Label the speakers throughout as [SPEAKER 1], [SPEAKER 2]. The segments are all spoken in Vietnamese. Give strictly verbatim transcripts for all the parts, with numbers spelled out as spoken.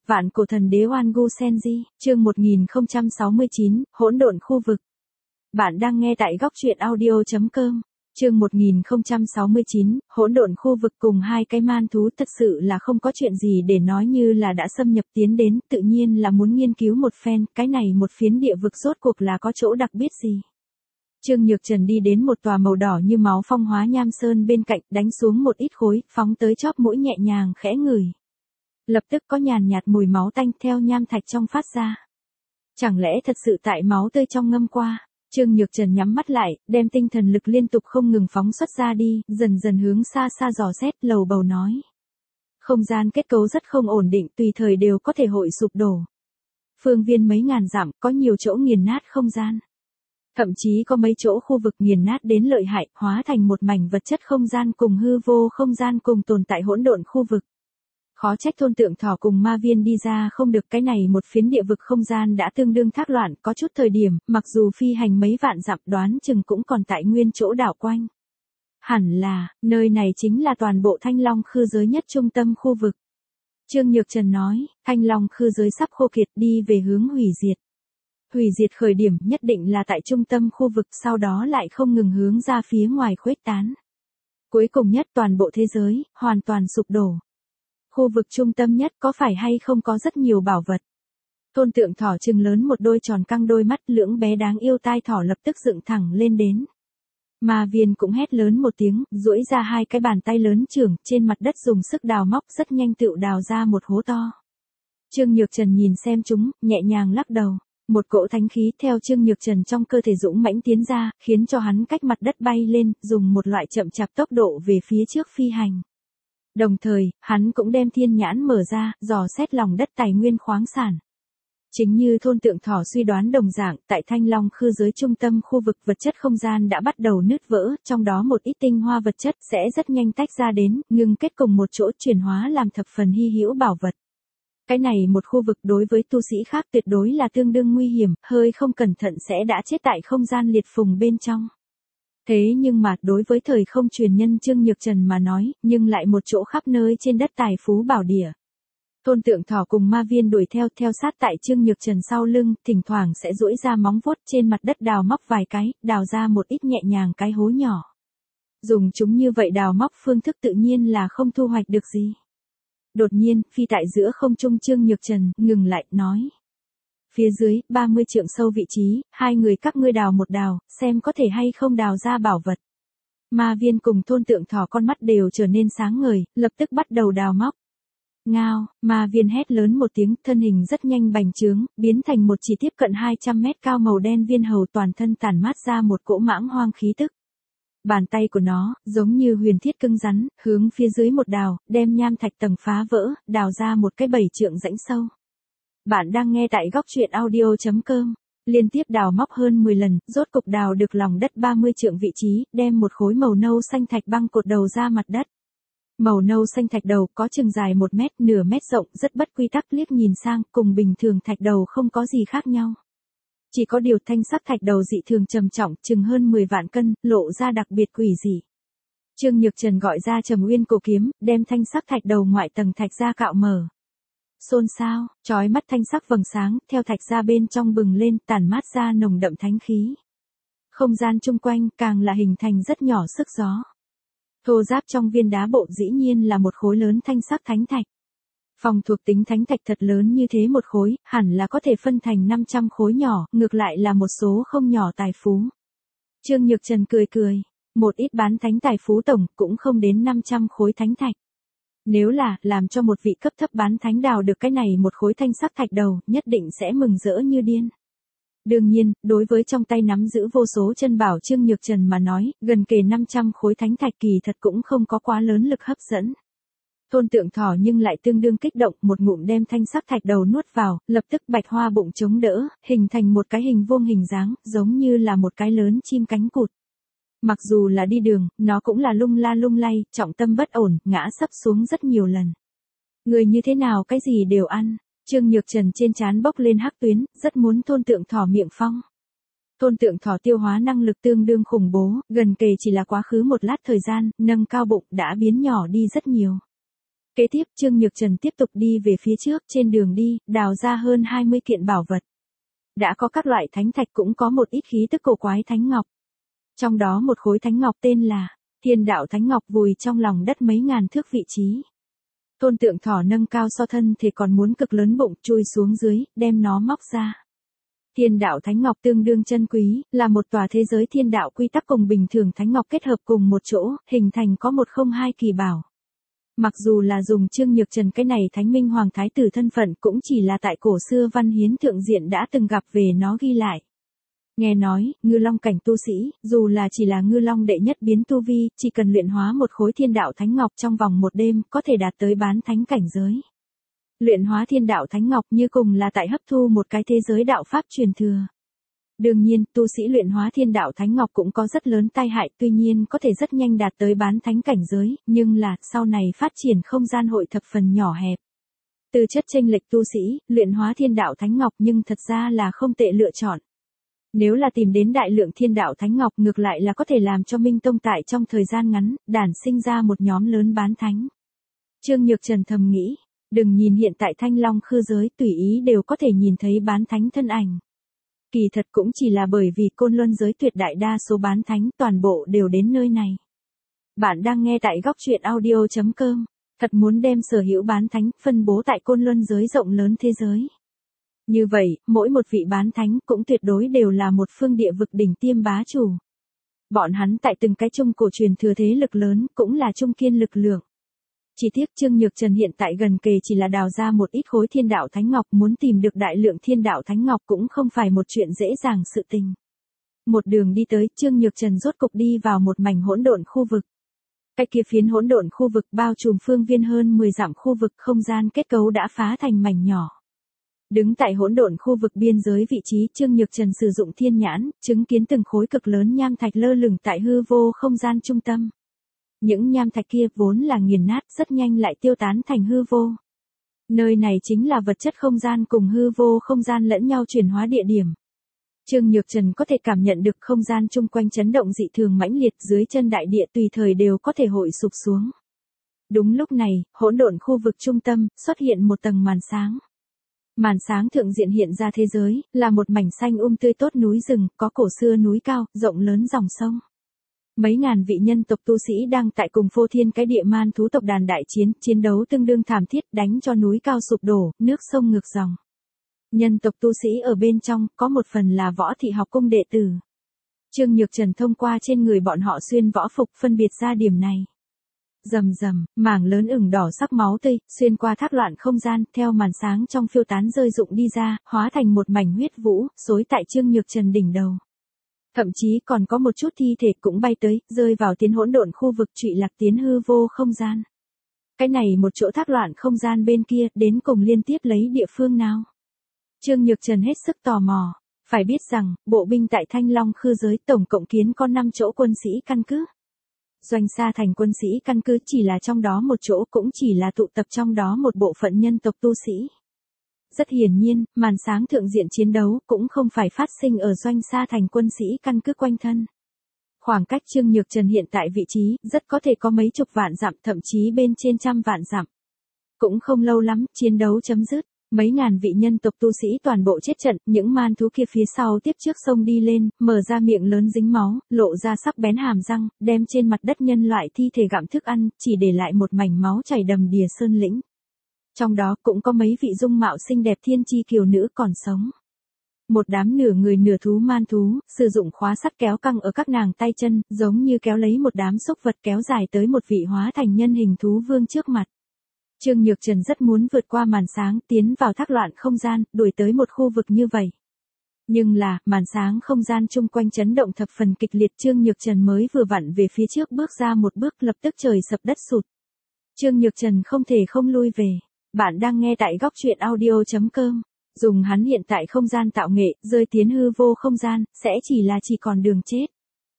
[SPEAKER 1] Vạn cổ thần đế Oan Gu Senji, chương một nghìn không trăm sáu mươi chín, hỗn độn khu vực. Bạn đang nghe tại góc truyện audio chấm com. Chương một nghìn không trăm sáu mươi chín, hỗn độn khu vực cùng hai cái man thú thật sự là không có chuyện gì để nói, như là đã xâm nhập tiến đến, tự nhiên là muốn nghiên cứu một phen, cái này một phiến địa vực rốt cuộc là có chỗ đặc biệt gì. Trương Nhược Trần đi đến một tòa màu đỏ như máu phong hóa nham sơn bên cạnh, đánh xuống một ít khối, phóng tới chóp mũi nhẹ nhàng khẽ ngửi. Lập tức có nhàn nhạt mùi máu tanh theo nham thạch trong phát ra. Chẳng lẽ thật sự tại máu tươi trong ngâm qua? Trương Nhược Trần nhắm mắt lại, đem tinh thần lực liên tục không ngừng phóng xuất ra đi, dần dần hướng xa xa dò xét, lầu bầu nói. Không gian kết cấu rất không ổn định, tùy thời đều có thể hội sụp đổ. Phương viên mấy ngàn dặm, có nhiều chỗ nghiền nát không gian. Thậm chí có mấy chỗ khu vực nghiền nát đến lợi hại, hóa thành một mảnh vật chất không gian cùng hư vô không gian cùng tồn tại hỗn độn khu vực. Khó trách thôn tượng thỏ cùng ma viên đi ra không được, cái này một phiến địa vực không gian đã tương đương thác loạn, có chút thời điểm, mặc dù phi hành mấy vạn dặm đoán chừng cũng còn tại nguyên chỗ đảo quanh. Hẳn là, nơi này chính là toàn bộ Thanh Long khư giới nhất trung tâm khu vực. Trương Nhược Trần nói, Thanh Long khư giới sắp khô kiệt, đi về hướng hủy diệt. Hủy diệt khởi điểm nhất định là tại trung tâm khu vực, sau đó lại không ngừng hướng ra phía ngoài khuếch tán. Cuối cùng nhất toàn bộ thế giới, hoàn toàn sụp đổ. Khu vực trung tâm nhất có phải hay không có rất nhiều bảo vật. Thôn tượng thỏ trừng lớn một đôi tròn căng đôi mắt, lưỡng bé đáng yêu tai thỏ lập tức dựng thẳng lên đến. Ma viên cũng hét lớn một tiếng, duỗi ra hai cái bàn tay lớn trưởng, trên mặt đất dùng sức đào móc, rất nhanh tựu đào ra một hố to. Trương Nhược Trần nhìn xem chúng, nhẹ nhàng lắc đầu. Một cỗ thánh khí theo Trương Nhược Trần trong cơ thể dũng mãnh tiến ra, khiến cho hắn cách mặt đất bay lên, dùng một loại chậm chạp tốc độ về phía trước phi hành. Đồng thời, hắn cũng đem thiên nhãn mở ra, dò xét lòng đất tài nguyên khoáng sản. Chính như thôn tượng thỏ suy đoán đồng dạng, tại Thanh Long khư giới trung tâm khu vực vật chất không gian đã bắt đầu nứt vỡ, trong đó một ít tinh hoa vật chất sẽ rất nhanh tách ra đến, ngừng kết cùng một chỗ chuyển hóa làm thập phần hy hữu bảo vật. Cái này một khu vực đối với tu sĩ khác tuyệt đối là tương đương nguy hiểm, hơi không cẩn thận sẽ đã chết tại không gian liệt phùng bên trong. Thế nhưng mà đối với thời không truyền nhân Trương Nhược Trần mà nói, nhưng lại một chỗ khắp nơi trên đất tài phú bảo địa. Thôn tượng thỏ cùng ma viên đuổi theo theo sát tại Trương Nhược Trần sau lưng, thỉnh thoảng sẽ duỗi ra móng vuốt trên mặt đất đào móc vài cái, đào ra một ít nhẹ nhàng cái hố nhỏ. Dùng chúng như vậy đào móc phương thức tự nhiên là không thu hoạch được gì. Đột nhiên, phi tại giữa không trung Trương Nhược Trần, ngừng lại, nói. Phía dưới, ba mươi trượng sâu vị trí, hai người các ngươi đào một đào, xem có thể hay không đào ra bảo vật. Ma viên cùng thôn tượng thỏ con mắt đều trở nên sáng ngời, lập tức bắt đầu đào móc. Ngao, ma viên hét lớn một tiếng, thân hình rất nhanh bành trướng, biến thành một chỉ tiếp cận hai trăm mét cao màu đen viên hầu, toàn thân tản mát ra một cỗ mãng hoang khí tức. Bàn tay của nó, giống như huyền thiết cứng rắn, hướng phía dưới một đào, đem nham thạch tầng phá vỡ, đào ra một cái bảy trượng rãnh sâu. Bạn đang nghe tại góc truyện audio chấm com. Liên tiếp đào móc hơn mười lần, rốt cục đào được lòng đất ba mươi trượng vị trí, đem một khối màu nâu xanh thạch băng cột đầu ra mặt đất. Màu nâu xanh thạch đầu có chừng dài một mét, nửa mét rộng, rất bất quy tắc, liếc nhìn sang, cùng bình thường thạch đầu không có gì khác nhau. Chỉ có điều thanh sắc thạch đầu dị thường trầm trọng, chừng hơn mười vạn cân, lộ ra đặc biệt quỷ dị. Trương Nhược Trần gọi ra Trầm Uyên cổ kiếm, đem thanh sắc thạch đầu ngoại tầng thạch ra cạo mở. Xôn xao, chói mắt thanh sắc vầng sáng, theo thạch ra bên trong bừng lên, tản mát ra nồng đậm thánh khí. Không gian chung quanh, càng là hình thành rất nhỏ sức gió. Thô giáp trong viên đá bộ dĩ nhiên là một khối lớn thanh sắc thánh thạch. Phòng thuộc tính thánh thạch thật lớn như thế một khối, hẳn là có thể phân thành năm trăm khối nhỏ, ngược lại là một số không nhỏ tài phú. Trương Nhược Trần cười cười, một ít bán thánh tài phú tổng cũng không đến năm trăm khối thánh thạch. Nếu là, làm cho một vị cấp thấp bán thánh đào được cái này một khối thanh sắc thạch đầu, nhất định sẽ mừng rỡ như điên. Đương nhiên, đối với trong tay nắm giữ vô số chân bảo Trương Nhược Trần mà nói, gần kề năm trăm khối thánh thạch kỳ thật cũng không có quá lớn lực hấp dẫn. Thôn tượng thỏ nhưng lại tương đương kích động, một ngụm đem thanh sắc thạch đầu nuốt vào, lập tức bạch hoa bụng chống đỡ, hình thành một cái hình vuông hình dáng, giống như là một cái lớn chim cánh cụt. Mặc dù là đi đường, nó cũng là lung la lung lay, trọng tâm bất ổn, ngã sấp xuống rất nhiều lần. Người như thế nào cái gì đều ăn. Trương Nhược Trần trên trán bốc lên hắc tuyến, rất muốn thôn tượng thỏ miệng phong. Thôn tượng thỏ tiêu hóa năng lực tương đương khủng bố, gần kề chỉ là quá khứ một lát thời gian, nâng cao bụng đã biến nhỏ đi rất nhiều. Kế tiếp Trương Nhược Trần tiếp tục đi về phía trước, trên đường đi, đào ra hơn hai mươi kiện bảo vật. Đã có các loại thánh thạch cũng có một ít khí tức cổ quái thánh ngọc. Trong đó một khối thánh ngọc tên là Thiên Đạo Thánh Ngọc vùi trong lòng đất mấy ngàn thước vị trí. Tôn tượng thỏ nâng cao so thân thì còn muốn cực lớn bụng chui xuống dưới, đem nó móc ra. Thiên Đạo Thánh Ngọc tương đương chân quý, là một tòa thế giới thiên đạo quy tắc cùng bình thường thánh ngọc kết hợp cùng một chỗ, hình thành có một không hai kỳ bảo. Mặc dù là dùng Trương Nhược Trần cái này Thánh Minh Hoàng Thái tử thân phận cũng chỉ là tại cổ xưa văn hiến thượng diện đã từng gặp về nó ghi lại. Nghe nói, ngư long cảnh tu sĩ, dù là chỉ là ngư long đệ nhất biến tu vi, chỉ cần luyện hóa một khối thiên đạo thánh ngọc trong vòng một đêm, có thể đạt tới bán thánh cảnh giới. Luyện hóa thiên đạo thánh ngọc như cùng là tại hấp thu một cái thế giới đạo pháp truyền thừa. Đương nhiên, tu sĩ luyện hóa thiên đạo thánh ngọc cũng có rất lớn tai hại, tuy nhiên có thể rất nhanh đạt tới bán thánh cảnh giới, nhưng là, sau này phát triển không gian hội thập phần nhỏ hẹp. Từ chất chênh lệch tu sĩ, luyện hóa thiên đạo thánh ngọc nhưng thật ra là không tệ lựa chọn. Nếu là tìm đến đại lượng thiên đạo thánh ngọc ngược lại là có thể làm cho Minh Tông tại trong thời gian ngắn, đản sinh ra một nhóm lớn bán thánh. Trương Nhược Trần thầm nghĩ, đừng nhìn hiện tại Thanh Long khư giới tùy ý đều có thể nhìn thấy bán thánh thân ảnh. Kỳ thật cũng chỉ là bởi vì Côn Luân giới tuyệt đại đa số bán thánh toàn bộ đều đến nơi này. Bạn đang nghe tại góc truyện audio chấm com, thật muốn đem sở hữu bán thánh phân bố tại Côn Luân giới rộng lớn thế giới. Như vậy, mỗi một vị bán thánh cũng tuyệt đối đều là một phương địa vực đỉnh tiêm bá chủ. Bọn hắn tại từng cái trung cổ truyền thừa thế lực lớn cũng là trung kiên lực lượng. Chỉ tiếc Trương Nhược Trần hiện tại gần kề chỉ là đào ra một ít khối thiên đạo thánh ngọc, muốn tìm được đại lượng thiên đạo thánh ngọc cũng không phải một chuyện dễ dàng sự tình. Một đường đi tới, Trương Nhược Trần rốt cục đi vào một mảnh hỗn độn khu vực. Cái kia phiến hỗn độn khu vực bao trùm phương viên hơn mười dặm khu vực, không gian kết cấu đã phá thành mảnh nhỏ. Đứng tại hỗn độn khu vực biên giới vị trí, Trương Nhược Trần sử dụng thiên nhãn, chứng kiến từng khối cực lớn nham thạch lơ lửng tại hư vô không gian trung tâm. Những nham thạch kia vốn là nghiền nát, rất nhanh lại tiêu tán thành hư vô. Nơi này chính là vật chất không gian cùng hư vô không gian lẫn nhau chuyển hóa địa điểm. Trương Nhược Trần có thể cảm nhận được không gian chung quanh chấn động dị thường mãnh liệt, dưới chân đại địa tùy thời đều có thể hội sụp xuống. Đúng lúc này, hỗn độn khu vực trung tâm xuất hiện một tầng màn sáng. Màn sáng thượng diện hiện ra thế giới, là một mảnh xanh um tươi tốt núi rừng, có cổ xưa núi cao, rộng lớn dòng sông. Mấy ngàn vị nhân tộc tu sĩ đang tại cùng phô thiên cái địa man thú tộc đàn đại chiến, chiến đấu tương đương thảm thiết, đánh cho núi cao sụp đổ, nước sông ngược dòng. Nhân tộc tu sĩ ở bên trong, có một phần là Võ Thị học cung đệ tử. Trương Nhược Trần thông qua trên người bọn họ xuyên võ phục phân biệt ra điểm này. Rầm rầm, mảng lớn ửng đỏ sắc máu tươi, xuyên qua thác loạn không gian, theo màn sáng trong phiêu tán rơi rụng đi ra, hóa thành một mảnh huyết vũ, xối tại Trương Nhược Trần đỉnh đầu. Thậm chí còn có một chút thi thể cũng bay tới, rơi vào tiến hỗn độn khu vực trụy lạc tiến hư vô không gian. Cái này một chỗ thác loạn không gian bên kia, đến cùng liên tiếp lấy địa phương nào? Trương Nhược Trần hết sức tò mò. Phải biết rằng, bộ binh tại Thanh Long khư giới tổng cộng kiến có năm chỗ quân sĩ căn cứ. Doanh Sa Thành quân sĩ căn cứ chỉ là trong đó một chỗ, cũng chỉ là tụ tập trong đó một bộ phận nhân tộc tu sĩ. Rất hiển nhiên, màn sáng thượng diện chiến đấu cũng không phải phát sinh ở Doanh Sa Thành quân sĩ căn cứ quanh thân. Khoảng cách Trương Nhược Trần hiện tại vị trí, rất có thể có mấy chục vạn dặm, thậm chí bên trên trăm vạn dặm. Cũng không lâu lắm, chiến đấu chấm dứt. Mấy ngàn vị nhân tộc tu sĩ toàn bộ chết trận, những man thú kia phía sau tiếp trước sông đi lên, mở ra miệng lớn dính máu, lộ ra sắc bén hàm răng, đem trên mặt đất nhân loại thi thể gặm thức ăn, chỉ để lại một mảnh máu chảy đầm đìa sơn lĩnh. Trong đó cũng có mấy vị dung mạo xinh đẹp thiên chi kiều nữ còn sống. Một đám nửa người nửa thú man thú, sử dụng khóa sắt kéo căng ở các nàng tay chân, giống như kéo lấy một đám xúc vật kéo dài tới một vị hóa thành nhân hình thú vương trước mặt. Trương Nhược Trần rất muốn vượt qua màn sáng, tiến vào thác loạn không gian, đuổi tới một khu vực như vậy. Nhưng là, màn sáng không gian chung quanh chấn động thập phần kịch liệt, Trương Nhược Trần mới vừa vặn về phía trước bước ra một bước, lập tức trời sập đất sụt. Trương Nhược Trần không thể không lui về. Bạn đang nghe tại góc truyện audio chấm com. Dùng hắn hiện tại không gian tạo nghệ, rơi tiến hư vô không gian, sẽ chỉ là chỉ còn đường chết.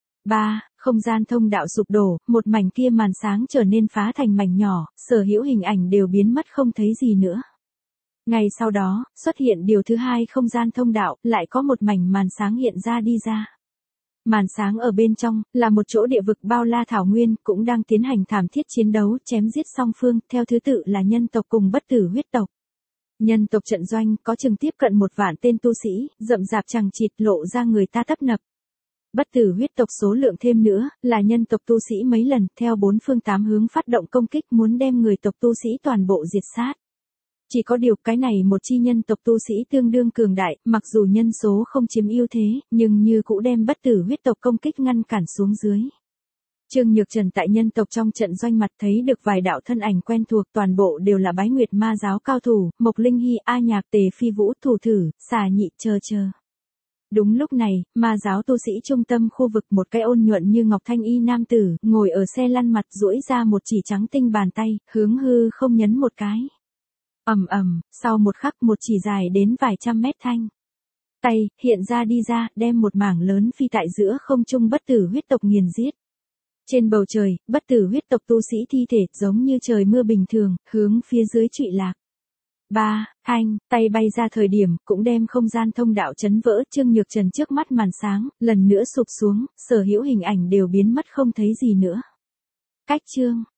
[SPEAKER 1] ba. Không gian thông đạo sụp đổ, một mảnh kia màn sáng trở nên phá thành mảnh nhỏ, sở hữu hình ảnh đều biến mất không thấy gì nữa. Ngay sau đó, xuất hiện điều thứ hai không gian thông đạo, lại có một mảnh màn sáng hiện ra đi ra. Màn sáng ở bên trong, là một chỗ địa vực bao la thảo nguyên, cũng đang tiến hành thảm thiết chiến đấu, chém giết song phương, theo thứ tự là nhân tộc cùng bất tử huyết tộc. Nhân tộc trận doanh, có chừng tiếp cận một vạn tên tu sĩ, rậm rạp chằng chịt lộ ra người ta tấp nập. Bất tử huyết tộc số lượng thêm nữa, là nhân tộc tu sĩ mấy lần, theo bốn phương tám hướng phát động công kích muốn đem người tộc tu sĩ toàn bộ diệt sát. Chỉ có điều cái này một chi nhân tộc tu sĩ tương đương cường đại, mặc dù nhân số không chiếm ưu thế, nhưng như cũng đem bất tử huyết tộc công kích ngăn cản xuống dưới. Trương Nhược Trần tại nhân tộc trong trận doanh mặt thấy được vài đạo thân ảnh quen thuộc, toàn bộ đều là Bái Nguyệt Ma giáo cao thủ, Mộc Linh Hy, A Nhạc, Tề Phi Vũ, Thủ Thử, Xà Nhị, chờ chờ. Đúng lúc này, ma giáo tu sĩ trung tâm khu vực một cái ôn nhuận như ngọc thanh y nam tử, ngồi ở xe lăn mặt duỗi ra một chỉ trắng tinh bàn tay, hướng hư không nhấn một cái. Ầm ầm, sau một khắc một chỉ dài đến vài trăm mét thanh tay, hiện ra đi ra, đem một mảng lớn phi tại giữa không trung bất tử huyết tộc nghiền giết. Trên bầu trời, bất tử huyết tộc tu sĩ thi thể giống như trời mưa bình thường, hướng phía dưới trụy lạc. Ba, thanh, tay bay ra thời điểm, cũng đem không gian thông đạo chấn vỡ. Trương Nhược Trần trước mắt màn sáng, lần nữa sụp xuống, sở hữu hình ảnh đều biến mất không thấy gì nữa. Cách chương.